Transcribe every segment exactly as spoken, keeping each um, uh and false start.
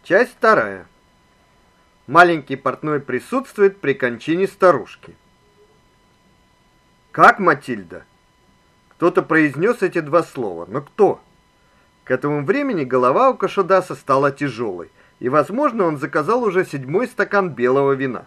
Часть вторая. Маленький портной присутствует при кончине старушки. Как, Матильда? Кто-то произнес эти два слова, но кто? К этому времени голова у Кашудаса стала тяжелой, и, возможно, он заказал уже седьмой стакан белого вина.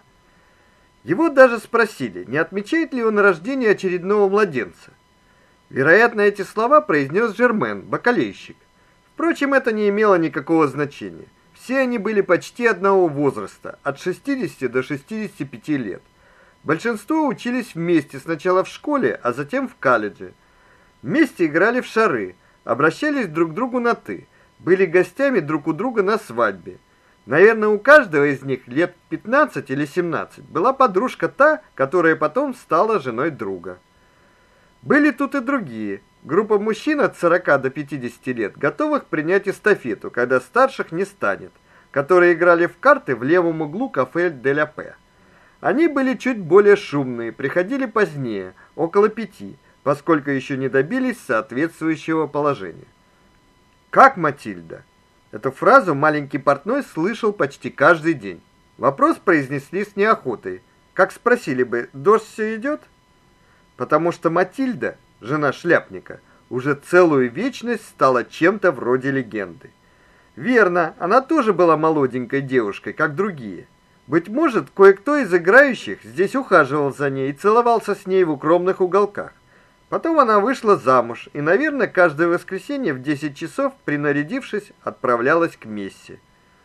Его даже спросили, не отмечает ли он рождение очередного младенца. Вероятно, эти слова произнес Жермен, бакалейщик. Впрочем, это не имело никакого значения. Все они были почти одного возраста, от шестидесяти до шестидесяти пяти лет. Большинство учились вместе сначала в школе, а затем в колледже. Вместе играли в шары, обращались друг к другу на ты, были гостями друг у друга на свадьбе. Наверное, у каждого из них лет пятнадцать или семнадцать была подружка та, которая потом стала женой друга. Были тут и другие. Группа мужчин от сорока до пятидесяти лет, готовых принять эстафету, когда старших не станет, которые играли в карты в левом углу кафе «Де ля Пэ». Они были чуть более шумные, приходили позднее, около пяти, поскольку еще не добились соответствующего положения. Как, Матильда? Эту фразу маленький портной слышал почти каждый день. Вопрос произнесли с неохотой, как спросили бы: "Дождь все идет?" Потому что Матильда, жена шляпника, уже целую вечность стала чем-то вроде легенды. Верно, она тоже была молоденькой девушкой, как другие. Быть может, кое-кто из играющих здесь ухаживал за ней и целовался с ней в укромных уголках. Потом она вышла замуж и, наверное, каждое воскресенье в десять часов, принарядившись, отправлялась к мессе.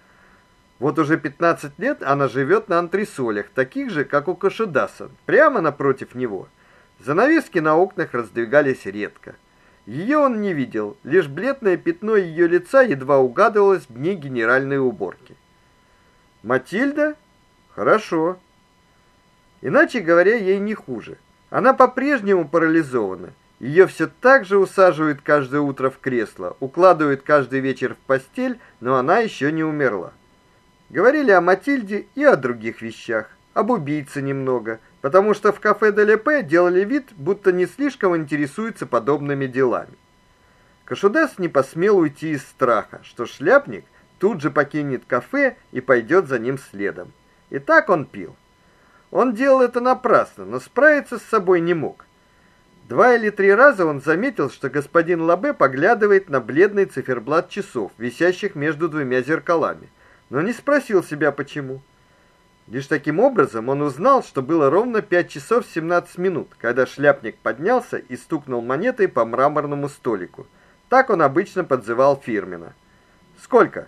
Вот уже пятнадцать лет она живет на антресолях, таких же, как у Кашудаса, прямо напротив него. Занавески на окнах раздвигались редко. Ее он не видел, лишь бледное пятно ее лица едва угадывалось в дни генеральной уборки. Матильда? Хорошо. Иначе говоря, ей не хуже. Она по-прежнему парализована. Ее все так же усаживают каждое утро в кресло, укладывают каждый вечер в постель, но она еще не умерла. Говорили о Матильде и о других вещах, об убийце немного, потому что в кафе «Де ля Пэ» делали вид, будто не слишком интересуются подобными делами. Кашудас не посмел уйти из страха, что шляпник тут же покинет кафе и пойдет за ним следом. И так он пил. Он делал это напрасно, но справиться с собой не мог. Два или три раза он заметил, что господин Лабе поглядывает на бледный циферблат часов, висящих между двумя зеркалами, но не спросил себя почему. Лишь таким образом он узнал, что было ровно пять часов семнадцать минут, когда шляпник поднялся и стукнул монетой по мраморному столику. Так он обычно подзывал Фирмина. Сколько?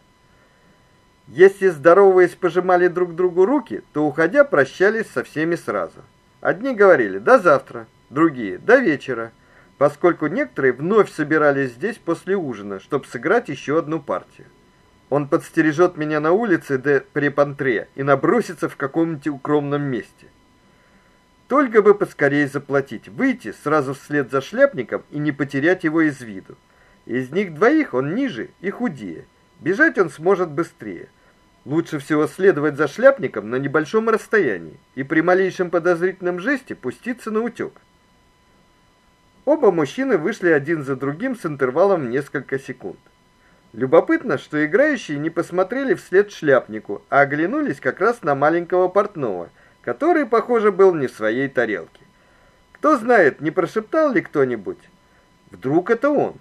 Если здороваясь пожимали друг другу руки, то уходя прощались со всеми сразу. Одни говорили: "До завтра", другие: "До вечера", поскольку некоторые вновь собирались здесь после ужина, чтобы сыграть еще одну партию. Он подстережет меня на улице де Препантре и набросится в каком-нибудь укромном месте. Только бы поскорее заплатить, выйти сразу вслед за шляпником и не потерять его из виду. Из них двоих он ниже и худее. Бежать он сможет быстрее. Лучше всего следовать за шляпником на небольшом расстоянии и при малейшем подозрительном жесте пуститься на утёк. Оба мужчины вышли один за другим с интервалом в несколько секунд. Любопытно, что играющие не посмотрели вслед шляпнику, а оглянулись как раз на маленького портного, который, похоже, был не в своей тарелке. Кто знает, не прошептал ли кто-нибудь: "Вдруг это он?"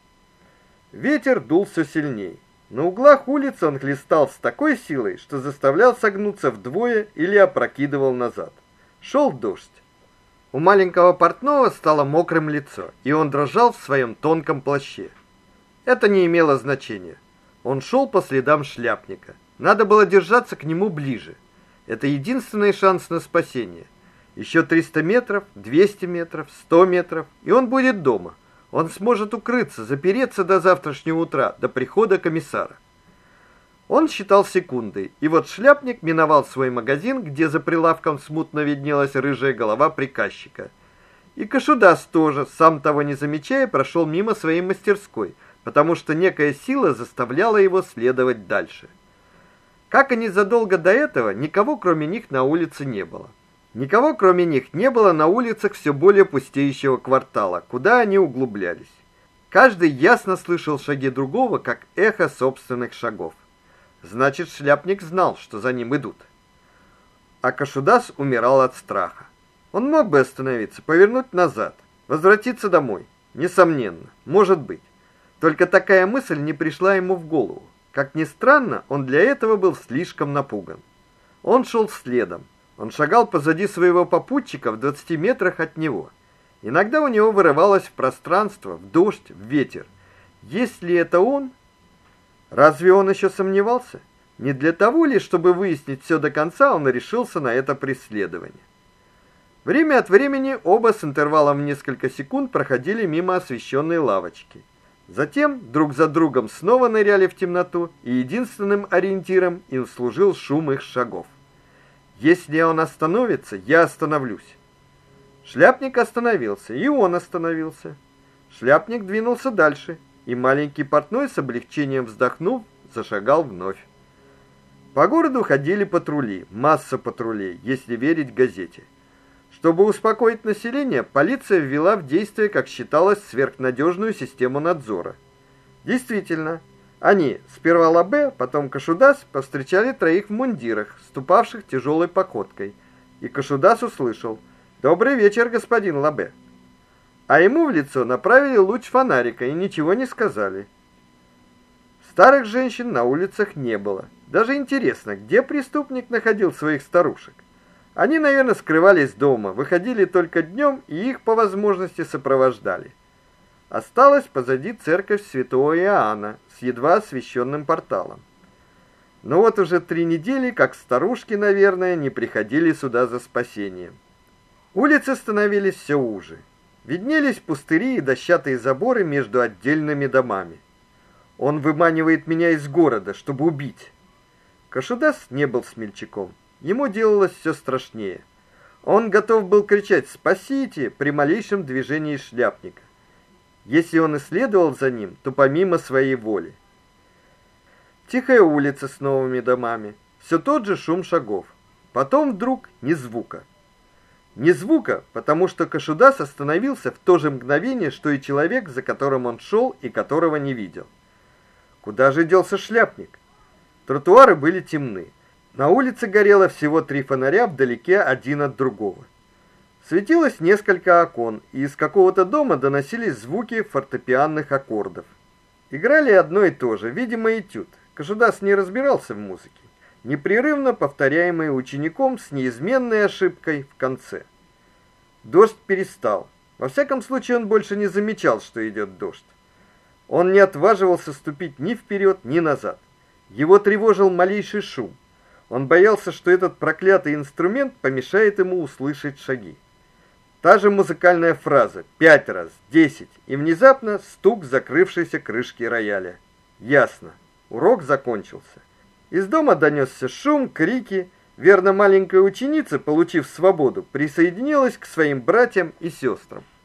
Ветер дул все сильнее. На углах улиц он хлестал с такой силой, что заставлял согнуться вдвое или опрокидывал назад. Шел дождь. У маленького портного стало мокрым лицо, и он дрожал в своем тонком плаще. Это не имело значения. Он шел по следам шляпника. Надо было держаться к нему ближе. Это единственный шанс на спасение. Еще триста метров, двести метров, сто метров, и он будет дома. Он сможет укрыться, запереться до завтрашнего утра, до прихода комиссара. Он считал секунды, и вот шляпник миновал свой магазин, где за прилавком смутно виднелась рыжая голова приказчика. И Кашудас тоже, сам того не замечая, прошел мимо своей мастерской, потому что некая сила заставляла его следовать дальше. Как и незадолго до этого, никого кроме них на улице не было. Никого кроме них не было на улицах все более пустеющего квартала, куда они углублялись. Каждый ясно слышал шаги другого, как эхо собственных шагов. Значит, шляпник знал, что за ним идут. А Кашудас умирал от страха. Он мог бы остановиться, повернуть назад, возвратиться домой. Несомненно, может быть. Только такая мысль не пришла ему в голову. Как ни странно, он для этого был слишком напуган. Он шел следом. Он шагал позади своего попутчика в двадцати метрах от него. Иногда у него вырывалось в пространство, в дождь, в ветер. Есть ли это он? Разве он еще сомневался? Не для того ли, чтобы выяснить все до конца, он решился на это преследование. Время от времени оба с интервалом в несколько секунд проходили мимо освещенной лавочки. Затем друг за другом снова ныряли в темноту, и единственным ориентиром им служил шум их шагов. Если он остановится, я остановлюсь. Шляпник остановился, и он остановился. Шляпник двинулся дальше, и маленький портной с облегчением вздохнув, зашагал вновь. По городу ходили патрули, масса патрулей, если верить газете. Чтобы успокоить население, полиция ввела в действие, как считалось, сверхнадежную систему надзора. Действительно, они, сперва Лабе, потом Кашудас, повстречали троих в мундирах, ступавших тяжелой походкой. И Кашудас услышал: «Добрый вечер, господин Лабе». А ему в лицо направили луч фонарика и ничего не сказали. Старых женщин на улицах не было. Даже интересно, где преступник находил своих старушек. Они, наверное, скрывались дома, выходили только днем и их по возможности сопровождали. Осталась позади церковь Святого Иоанна с едва освещенным порталом. Но вот уже три недели, как старушки, наверное, не приходили сюда за спасением. Улицы становились все уже. Виднелись пустыри и дощатые заборы между отдельными домами. Он выманивает меня из города, чтобы убить. Кашудас не был смельчаком. Ему делалось все страшнее. Он готов был кричать «Спасите!» при малейшем движении шляпника. Если он и следовал за ним, то помимо своей воли. Тихая улица с новыми домами, все тот же шум шагов. Потом вдруг ни звука. Ни звука, потому что Кашудас остановился в то же мгновение, что и человек, за которым он шел и которого не видел. Куда же делся шляпник? Тротуары были темны. На улице горело всего три фонаря вдалеке один от другого. Светилось несколько окон, и из какого-то дома доносились звуки фортепианных аккордов. Играли одно и то же, видимо, этюд. Кашудас не разбирался в музыке. Непрерывно повторяемый учеником с неизменной ошибкой в конце. Дождь перестал. Во всяком случае, он больше не замечал, что идет дождь. Он не отваживался ступить ни вперед, ни назад. Его тревожил малейший шум. Он боялся, что этот проклятый инструмент помешает ему услышать шаги. Та же музыкальная фраза, пять раз, десять, и внезапно стук закрывшейся крышки рояля. Ясно, урок закончился. Из дома донесся шум, крики. Верно, маленькая ученица, получив свободу, присоединилась к своим братьям и сестрам.